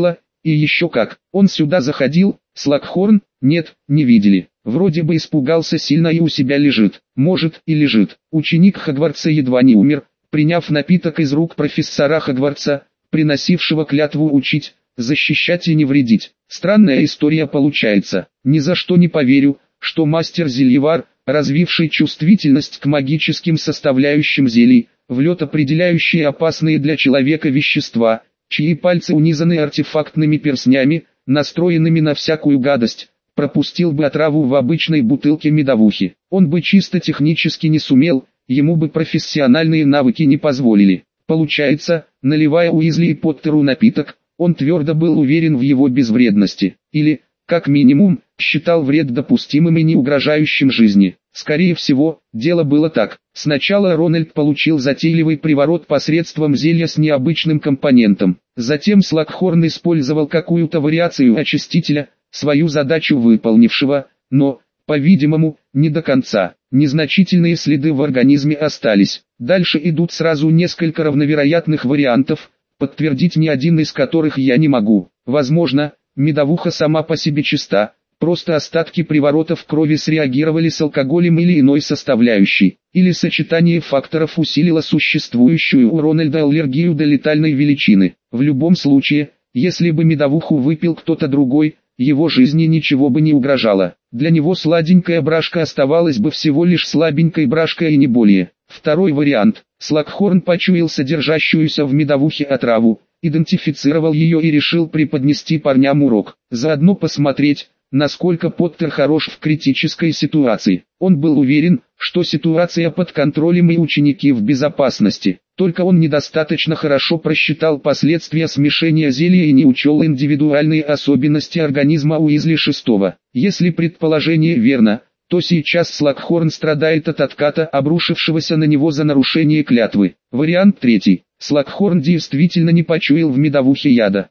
И еще как. Он сюда заходил, Слакхорн? Нет, не видели. Вроде бы испугался сильно и у себя лежит. Может и лежит. Ученик Хогвартса едва не умер, приняв напиток из рук профессора Хогвартса, приносившего клятву учить, защищать и не вредить. Странная история получается. Ни за что не поверю, что мастер-зельевар, развивший чувствительность к магическим составляющим зелий, влет определяющие опасные для человека вещества, чьи пальцы унизаны артефактными перстнями, настроенными на всякую гадость, пропустил бы отраву в обычной бутылке медовухи. Он бы чисто технически не сумел, ему бы профессиональные навыки не позволили. Получается, наливая Уизли и Поттеру напиток, он твердо был уверен в его безвредности. Или, как минимум, считал вред допустимым и не угрожающим жизни. Скорее всего, дело было так. Сначала Рональд получил затейливый приворот посредством зелья с необычным компонентом. Затем Слакхорн использовал какую-то вариацию очистителя, свою задачу выполнившего, но, по-видимому, не до конца. Незначительные следы в организме остались. Дальше идут сразу несколько равновероятных вариантов, подтвердить ни один из которых я не могу. Возможно, медовуха сама по себе чиста, просто остатки приворота в крови среагировали с алкоголем или иной составляющей, или сочетание факторов усилило существующую у Рональда аллергию до летальной величины. В любом случае, если бы медовуху выпил кто-то другой, его жизни ничего бы не угрожало. Для него сладенькая брашка оставалась бы всего лишь слабенькой брашкой и не более. Второй вариант. Слакхорн почуял содержащуюся в медовухе отраву, идентифицировал ее и решил преподнести парням урок. Заодно посмотреть, насколько Поттер хорош в критической ситуации. Он был уверен, что ситуация под контролем и ученики в безопасности. Только он недостаточно хорошо просчитал последствия смешения зелья и не учел индивидуальные особенности организма Уизли VI. Если предположение верно, то сейчас Слакхорн страдает от отката, обрушившегося на него за нарушение клятвы. Вариант третий. Слакхорн действительно не почуял в медовухе яда.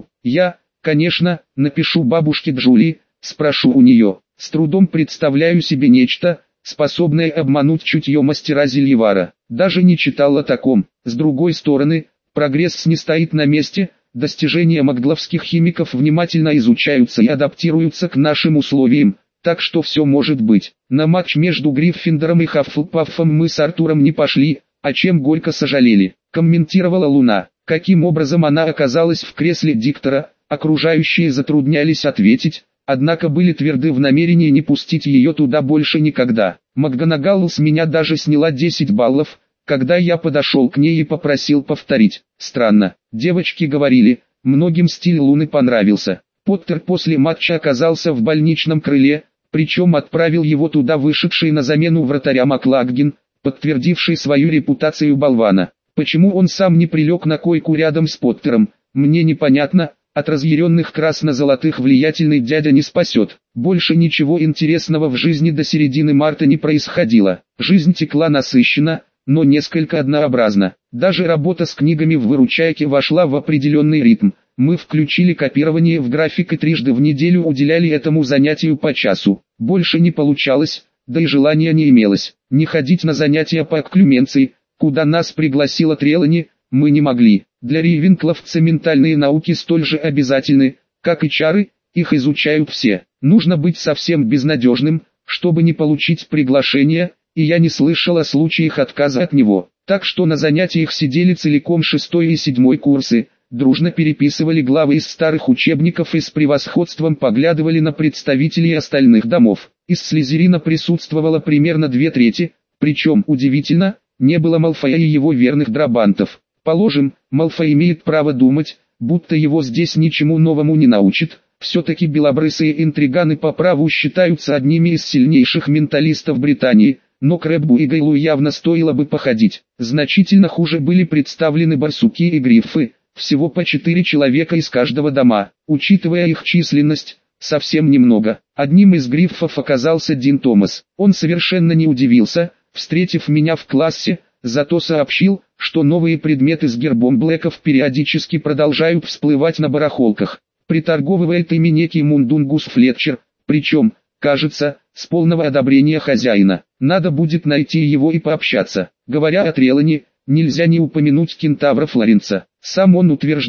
Я, конечно, напишу бабушке Джули, спрошу у нее. С трудом представляю себе нечто, способное обмануть чутье мастера Зельевара. Даже не читал о таком. С другой стороны, прогресс не стоит на месте, достижения магловских химиков внимательно изучаются и адаптируются к нашим условиям, так что все может быть. На матч между Гриффиндором и Хаффлпаффом мы с Артуром не пошли, о чем горько сожалели, комментировала Луна. Каким образом она оказалась в кресле диктора, окружающие затруднялись ответить, однако были тверды в намерении не пустить ее туда больше никогда. МакГонагал с меня даже сняла 10 баллов, когда я подошел к ней и попросил повторить. Странно, девочки говорили, многим стиль Луны понравился. Поттер после матча оказался в больничном крыле, причем отправил его туда вышедший на замену вратаря Маклаггин, подтвердивший свою репутацию болвана. Почему он сам не прилег на койку рядом с Поттером, мне непонятно. От разъяренных красно-золотых влиятельный дядя не спасет. Больше ничего интересного в жизни до середины марта не происходило. Жизнь текла насыщенно, но несколько однообразно. Даже работа с книгами в выручайке вошла в определенный ритм. Мы включили копирование в график и трижды в неделю уделяли этому занятию по часу. Больше не получалось, да и желания не имелось. Не ходить на занятия по окклюменции, куда нас пригласила Трелани, мы не могли. Для рейвенкловца ментальные науки столь же обязательны, как и чары, их изучают все. Нужно быть совсем безнадежным, чтобы не получить приглашение, и я не слышал о случаях отказа от него. Так что на занятиях сидели целиком 6 и 7 курсы, дружно переписывали главы из старых учебников и с превосходством поглядывали на представителей остальных домов. Из Слизерина присутствовало примерно 2/3, причем, удивительно, не было Малфоя и его верных драбантов. Положим, Малфой имеет право думать, будто его здесь ничему новому не научат. Все-таки белобрысые интриганы по праву считаются одними из сильнейших менталистов Британии, но Крэббу и Гейлу явно стоило бы походить. Значительно хуже были представлены барсуки и гриффы, всего по 4 человека из каждого дома. Учитывая их численность, совсем немного. Одним из гриффов оказался Дин Томас. Он совершенно не удивился, встретив меня в классе, зато сообщил, что новые предметы с гербом Блэков периодически продолжают всплывать на барахолках. Приторговывает ими некий Мундунгус Флетчер, причем, кажется, с полного одобрения хозяина. Надо будет найти его и пообщаться. Говоря о Трелани, нельзя не упомянуть кентавра Флоренца. Сам он утверждал,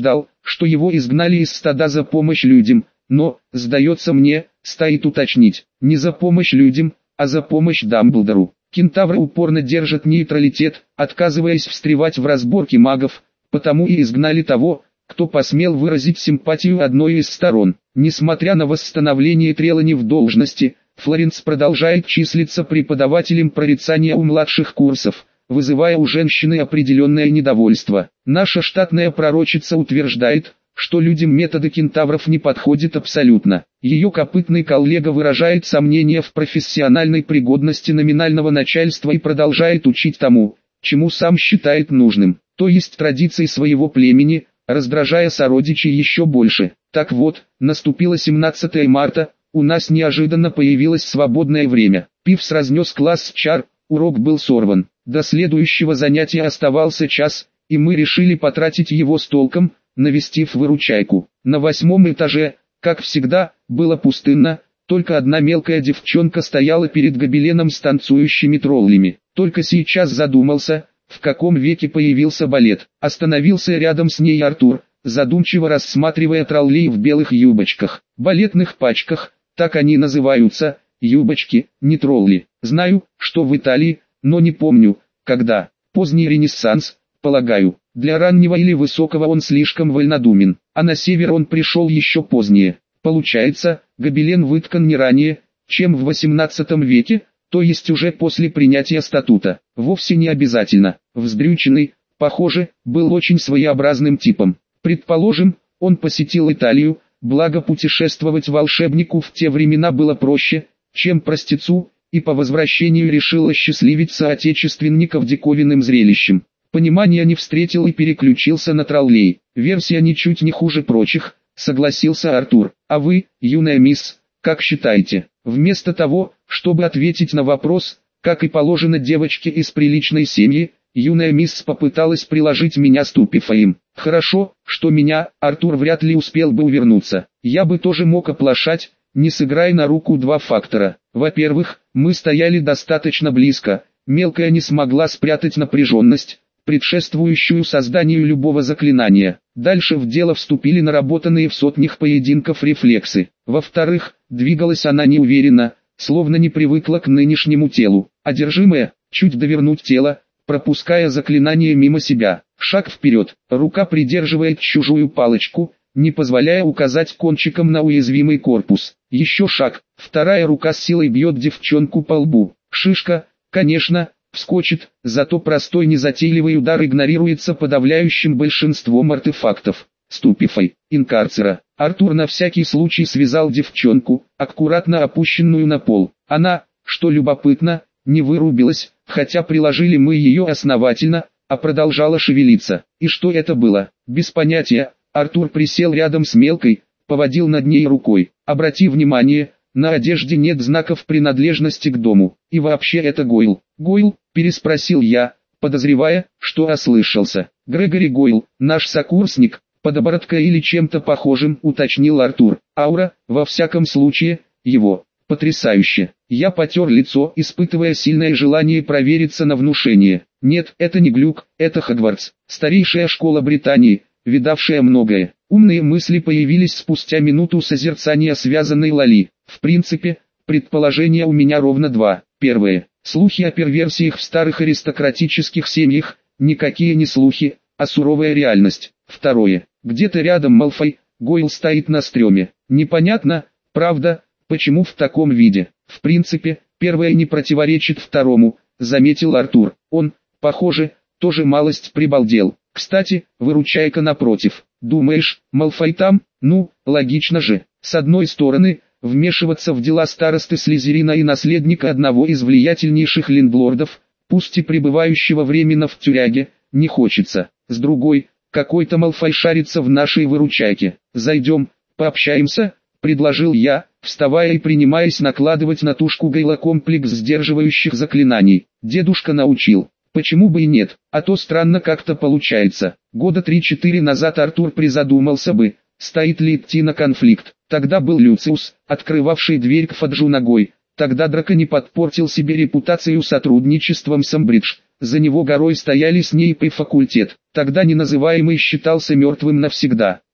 что его изгнали из стада за помощь людям, но, сдается мне, стоит уточнить, не за помощь людям, а за помощь Дамблдору. Кентавры упорно держат нейтралитет, отказываясь встревать в разборки магов, потому и изгнали того, кто посмел выразить симпатию одной из сторон. Несмотря на восстановление Трелани в должности, Флоренс продолжает числиться преподавателем прорицания у младших курсов, вызывая у женщины определенное недовольство. Наша штатная пророчица утверждает, что людям методы кентавров не подходят абсолютно. Ее копытный коллега выражает сомнения в профессиональной пригодности номинального начальства и продолжает учить тому, чему сам считает нужным, то есть традиции своего племени, раздражая сородичей еще больше. Так вот, наступило 17 марта, у нас неожиданно появилось свободное время. Пивс разнес класс чар, урок был сорван. До следующего занятия оставался час, и мы решили потратить его с толком, навестив выручайку. На 8-м этаже, как всегда, было пустынно, только одна мелкая девчонка стояла перед гобеленом с танцующими троллями. Только сейчас задумался, в каком веке появился балет. Остановился рядом с ней Артур, задумчиво рассматривая троллей в белых юбочках. Балетных пачках, так они называются, юбочки, не тролли. Знаю, что в Италии, но не помню, когда. Поздний Ренессанс, полагаю. Для раннего или высокого он слишком вольнодумен, а на север он пришел еще позднее. Получается, гобелен выткан не ранее, чем в 18 веке, то есть уже после принятия статута. Вовсе не обязательно. Вздрюченный, похоже, был очень своеобразным типом. Предположим, он посетил Италию, благо путешествовать волшебнику в те времена было проще, чем простецу, и по возвращению решил осчастливить соотечественников диковинным зрелищем. Понимания не встретил и переключился на троллей. Версия ничуть не хуже прочих, согласился Артур. А вы, юная мисс, как считаете? Вместо того, чтобы ответить на вопрос, как и положено девочке из приличной семьи, юная мисс попыталась приложить меня ступифаем. Хорошо, что меня, Артур вряд ли успел бы увернуться. Я бы тоже мог оплошать, не сыграя на руку два фактора. Во-первых, мы стояли достаточно близко, мелкая не смогла спрятать напряженность, предшествующую созданию любого заклинания. Дальше в дело вступили наработанные в сотнях поединков рефлексы. Во-вторых, двигалась она неуверенно, словно не привыкла к нынешнему телу. Одержимая, чуть довернуть тело, пропуская заклинание мимо себя. Шаг вперед, рука придерживает чужую палочку, не позволяя указать кончиком на уязвимый корпус. Еще шаг, вторая рука с силой бьет девчонку по лбу. Шишка, конечно, вскочит, зато простой незатейливый удар игнорируется подавляющим большинством артефактов. Ступифай, инкарцера. Артур на всякий случай связал девчонку, аккуратно опущенную на пол. Она, что любопытно, не вырубилась, хотя приложили мы ее основательно, а продолжала шевелиться. И что это было? Без понятия. Артур присел рядом с мелкой, поводил над ней рукой. Обрати внимание, на одежде нет знаков принадлежности к дому. И вообще это Гойл. Гойл, переспросил я, подозревая, что ослышался. Грегори Гойл, наш сокурсник, под обороткой или чем-то похожим, уточнил Артур. Аура, во всяком случае, его. Потрясающе. Я потер лицо, испытывая сильное желание провериться на внушение. Нет, это не глюк, это Хогвартс, старейшая школа Британии, видавшая многое. Умные мысли появились спустя минуту созерцания связанной Лали. В принципе, предположения у меня ровно два. Первое. Слухи о перверсиях в старых аристократических семьях, никакие не слухи, а суровая реальность. Второе. Где-то рядом Малфой, Гойл стоит на стреме. Непонятно, правда, почему в таком виде. В принципе, первое не противоречит второму, заметил Артур. Он, похоже, тоже малость прибалдел. Кстати, выручайка напротив. Думаешь, Малфой там? Ну, логично же. С одной стороны, вмешиваться в дела старосты Слизерина и наследника одного из влиятельнейших лендлордов, пусть и пребывающего временно в тюряге, не хочется. С другой, какой-то Малфой шарится в нашей выручайке. Зайдем, пообщаемся, предложил я, вставая и принимаясь накладывать на тушку Гейла комплекс сдерживающих заклинаний. Дедушка научил. Почему бы и нет, а то странно как-то получается. Года 3-4 назад Артур призадумался бы, стоит ли идти на конфликт. Тогда был Люциус, открывавший дверь к Фаджу ногой. Тогда Драко не подпортил себе репутацию сотрудничеством с Амбридж. За него горой стояли Снейп и факультет. Тогда неназываемый считался мертвым навсегда.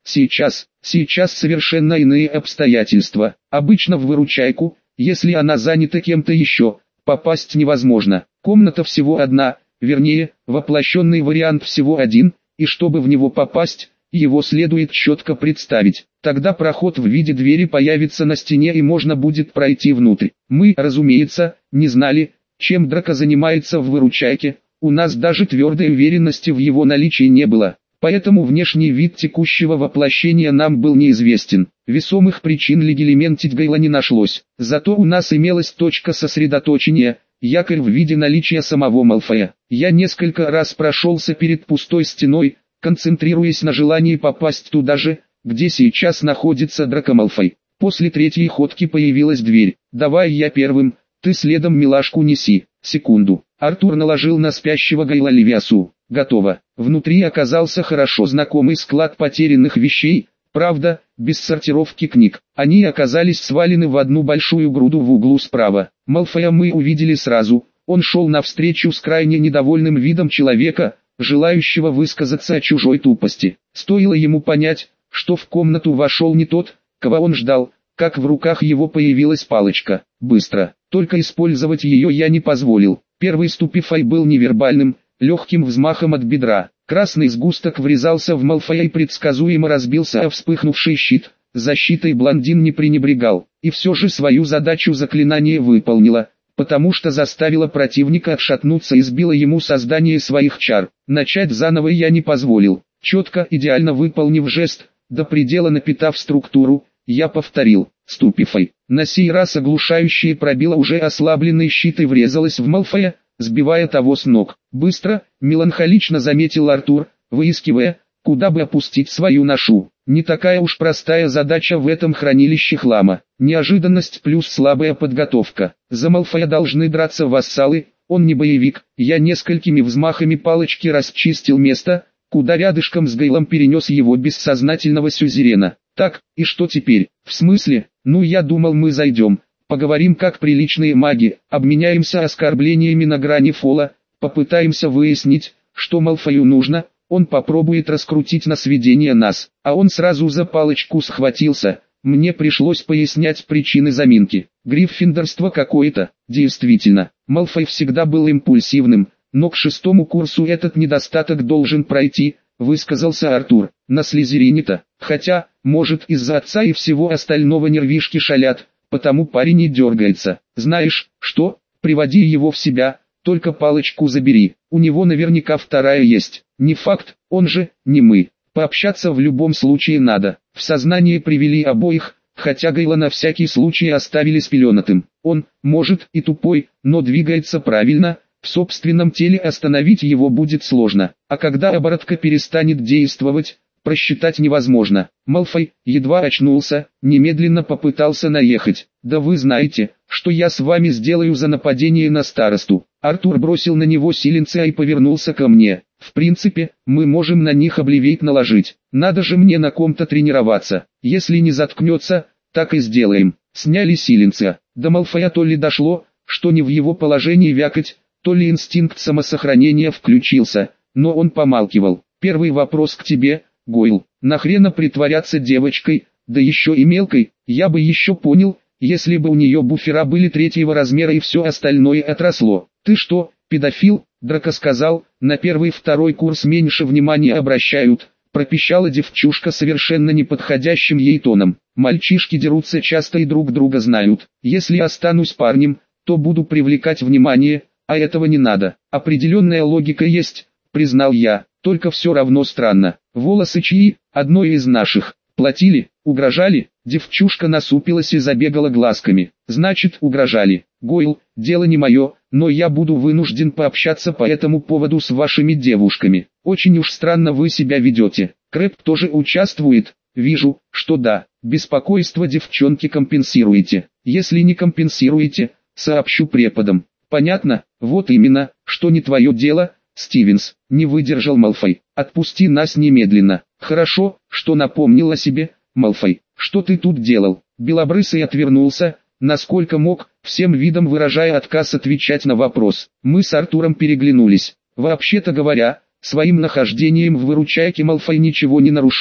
Сейчас совершенно иные обстоятельства. Обычно в выручайку, если она занята кем-то еще, попасть невозможно. Комната всего одна, вернее, воплощенный вариант всего один, и чтобы в него попасть, его следует четко представить. Тогда проход в виде двери появится на стене и можно будет пройти внутрь. Мы, разумеется, не знали, чем Драко занимается в выручайке, у нас даже твердой уверенности в его наличии не было. Поэтому внешний вид текущего воплощения нам был неизвестен. Весомых причин легилиментить Гейла не нашлось. Зато у нас имелась точка сосредоточения, якорь в виде наличия самого Малфоя. Я несколько раз прошелся перед пустой стеной, концентрируясь на желании попасть туда же, где сейчас находится Драко Малфой. После третьей ходки появилась дверь. «Давай я первым, ты следом милашку неси». Секунду. Артур наложил на спящего Гейла Левиасу. Готово. Внутри оказался хорошо знакомый склад потерянных вещей, правда, без сортировки книг. Они оказались свалены в одну большую груду в углу справа. Малфоя мы увидели сразу. Он шел навстречу с крайне недовольным видом человека, желающего высказаться о чужой тупости. Стоило ему понять, что в комнату вошел не тот, кого он ждал, как в руках его появилась палочка. Быстро. Только использовать ее я не позволил. Первый ступифай был невербальным, легким взмахом от бедра. Красный сгусток врезался в Малфоя и предсказуемо разбился о вспыхнувший щит. Защитой блондин не пренебрегал, и все же свою задачу заклинание выполнило, потому что заставило противника отшатнуться и сбило ему создание своих чар. Начать заново я не позволил. Четко, идеально выполнив жест, до предела напитав структуру, я повторил «Ступифай». На сей раз оглушающее пробило уже ослабленный щит и врезалось в Малфоя, сбивая того с ног. Быстро, меланхолично заметил Артур, выискивая, куда бы опустить свою ношу. Не такая уж простая задача в этом хранилище хлама. Неожиданность плюс слабая подготовка. За Малфоя должны драться вассалы, он не боевик. Я несколькими взмахами палочки расчистил место, куда рядышком с Гейлом перенес его бессознательного сюзерена. Так, и что теперь? В смысле? Ну я думал мы зайдем, поговорим как приличные маги, обменяемся оскорблениями на грани фола, попытаемся выяснить, что Малфою нужно, он попробует раскрутить на сведение нас, а он сразу за палочку схватился. Мне пришлось пояснять причины заминки. Гриффиндорство какое-то, действительно. Малфой всегда был импульсивным, но к 6-му курсу этот недостаток должен пройти, высказался Артур. На Слизерине-то, хотя, может из-за отца и всего остального нервишки шалят, потому парень не дергается. Знаешь, что, приводи его в себя, только палочку забери, у него наверняка вторая есть. Не факт, он же, не мы. Пообщаться в любом случае надо. В сознание привели обоих, хотя Гейла на всякий случай оставили спеленатым. Он, может, и тупой, но двигается правильно, в собственном теле остановить его будет сложно. А когда оборотка перестанет действовать, просчитать невозможно. Малфой, едва очнулся, немедленно попытался наехать. «Да вы знаете, что я с вами сделаю за нападение на старосту». Артур бросил на него силенца и повернулся ко мне. «В принципе, мы можем на них обливейт наложить. Надо же мне на ком-то тренироваться. Если не заткнется, так и сделаем». Сняли силенца. До Малфоя то ли дошло, что не в его положении вякать, то ли инстинкт самосохранения включился, но он помалкивал. «Первый вопрос к тебе, Гойл. Нахрена притворяться девочкой, да еще и мелкой? Я бы еще понял, если бы у нее буфера были 3-го размера и все остальное отросло. Ты что, педофил?» Драко сказал, на 1-2 курс меньше внимания обращают, пропищала девчушка совершенно неподходящим ей тоном. Мальчишки дерутся часто и друг друга знают. Если останусь парнем, то буду привлекать внимание, а этого не надо. Определенная логика есть, признал я, только все равно странно. Волосы чьи? Одной из наших. Платили? Угрожали? Девчушка насупилась и забегала глазками. Значит, угрожали. Гойл, дело не мое, но я буду вынужден пообщаться по этому поводу с вашими девушками. Очень уж странно вы себя ведете. Крэб тоже участвует? Вижу, что да. Беспокойство девчонки компенсируете. Если не компенсируете, сообщу преподам. Понятно? Вот именно, что не твое дело, Стивенс. Не выдержал Малфой. Отпусти нас немедленно. Хорошо, что напомнил о себе, Малфой. Что ты тут делал? Белобрысый отвернулся, насколько мог, всем видом выражая отказ отвечать на вопрос. Мы с Артуром переглянулись. Вообще-то говоря, своим нахождением в выручайке Малфой ничего не нарушал,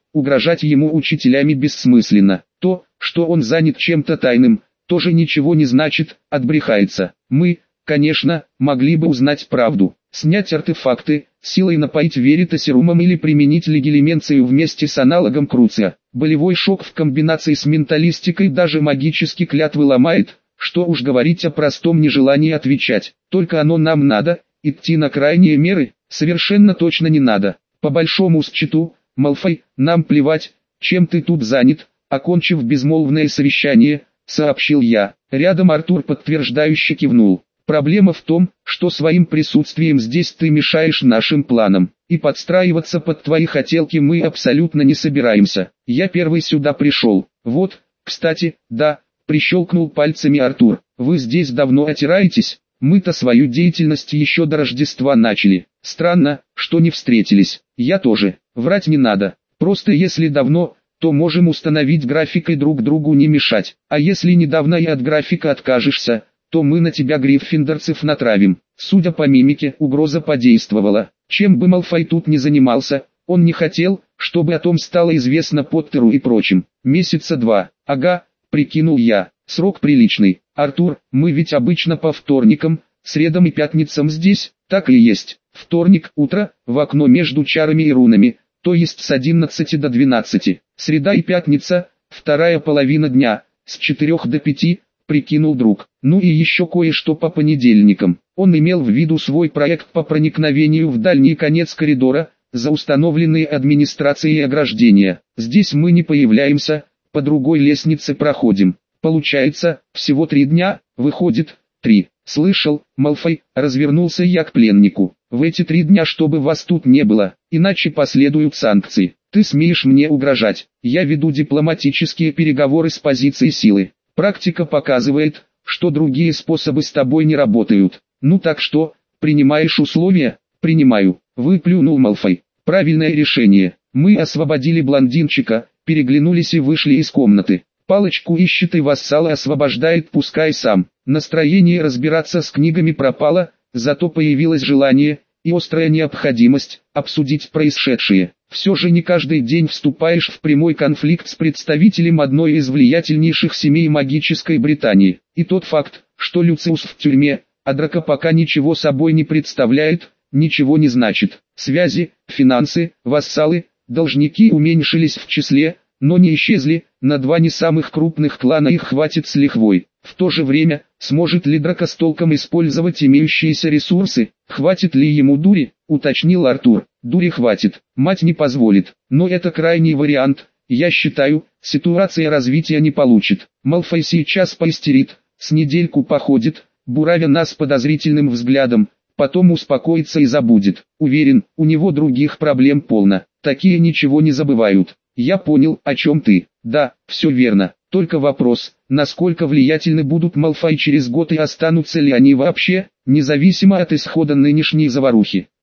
угрожать ему учителями бессмысленно. То, что он занят чем-то тайным, тоже ничего не значит, отбрехается. Мы, конечно, могли бы узнать правду, снять артефакты, силой напоить веритасерумом или применить легилименцию вместе с аналогом Круция. Болевой шок в комбинации с менталистикой даже магически клятвы ломает, что уж говорить о простом нежелании отвечать. Только оно нам надо, идти на крайние меры, совершенно точно не надо. По большому счету, Малфой, нам плевать, чем ты тут занят, окончив безмолвное совещание, сообщил я. Рядом Артур подтверждающе кивнул. Проблема в том, что своим присутствием здесь ты мешаешь нашим планам, и подстраиваться под твои хотелки мы абсолютно не собираемся. Я первый сюда пришел. Вот, кстати, да, прищелкнул пальцами Артур. Вы здесь давно отираетесь? Мы-то свою деятельность еще до Рождества начали. Странно, что не встретились. Я тоже. Врать не надо. Просто если давно, то можем установить график и друг другу не мешать. А если недавно и от графика откажешься, то мы на тебя гриффиндорцев натравим. Судя по мимике, угроза подействовала. Чем бы Малфой тут ни занимался, он не хотел, чтобы о том стало известно Поттеру и прочим. Месяца 2. Ага, прикинул я. Срок приличный. Артур, мы ведь обычно по вторникам, средам и пятницам здесь, так и есть. Вторник, утро, в окно между чарами и рунами, то есть с 11 до 12. Среда и пятница, вторая половина дня, с 4 до 5, прикинул друг. Ну и еще кое-что по понедельникам. Он имел в виду свой проект по проникновению в дальний конец коридора, за установленные администрацией ограждения. Здесь мы не появляемся, по другой лестнице проходим. Получается, всего 3 дня, выходит, 3. Слышал, Малфой, развернулся я к пленнику. В эти 3 дня чтобы вас тут не было, иначе последуют санкции. Ты смеешь мне угрожать? Я веду дипломатические переговоры с позиции силы. Практика показывает, что другие способы с тобой не работают. Ну так что, принимаешь условия? Принимаю. Выплюнул Малфой. Правильное решение. Мы освободили блондинчика, переглянулись и вышли из комнаты. Палочку ищет и вассала освобождает, пускай сам. Настроение разбираться с книгами пропало, зато появилось желание и острая необходимость обсудить происшедшее. Все же не каждый день вступаешь в прямой конфликт с представителем одной из влиятельнейших семей магической Британии. И тот факт, что Люциус в тюрьме, а Драко пока ничего собой не представляет, ничего не значит. Связи, финансы, вассалы, должники уменьшились в числе, но не исчезли, на 2 не самых крупных клана их хватит с лихвой. В то же время, сможет ли Драко с толком использовать имеющиеся ресурсы, хватит ли ему дури, уточнил Артур. Дури хватит, мать не позволит, но это крайний вариант, я считаю, ситуация развития не получит. Малфой сейчас поистерит, с недельку походит, буравя нас подозрительным взглядом, потом успокоится и забудет. Уверен, у него других проблем полно, такие ничего не забывают. Я понял, о чем ты. Да, все верно. Только вопрос, насколько влиятельны будут Малфой через год и останутся ли они вообще, независимо от исхода нынешней заварухи.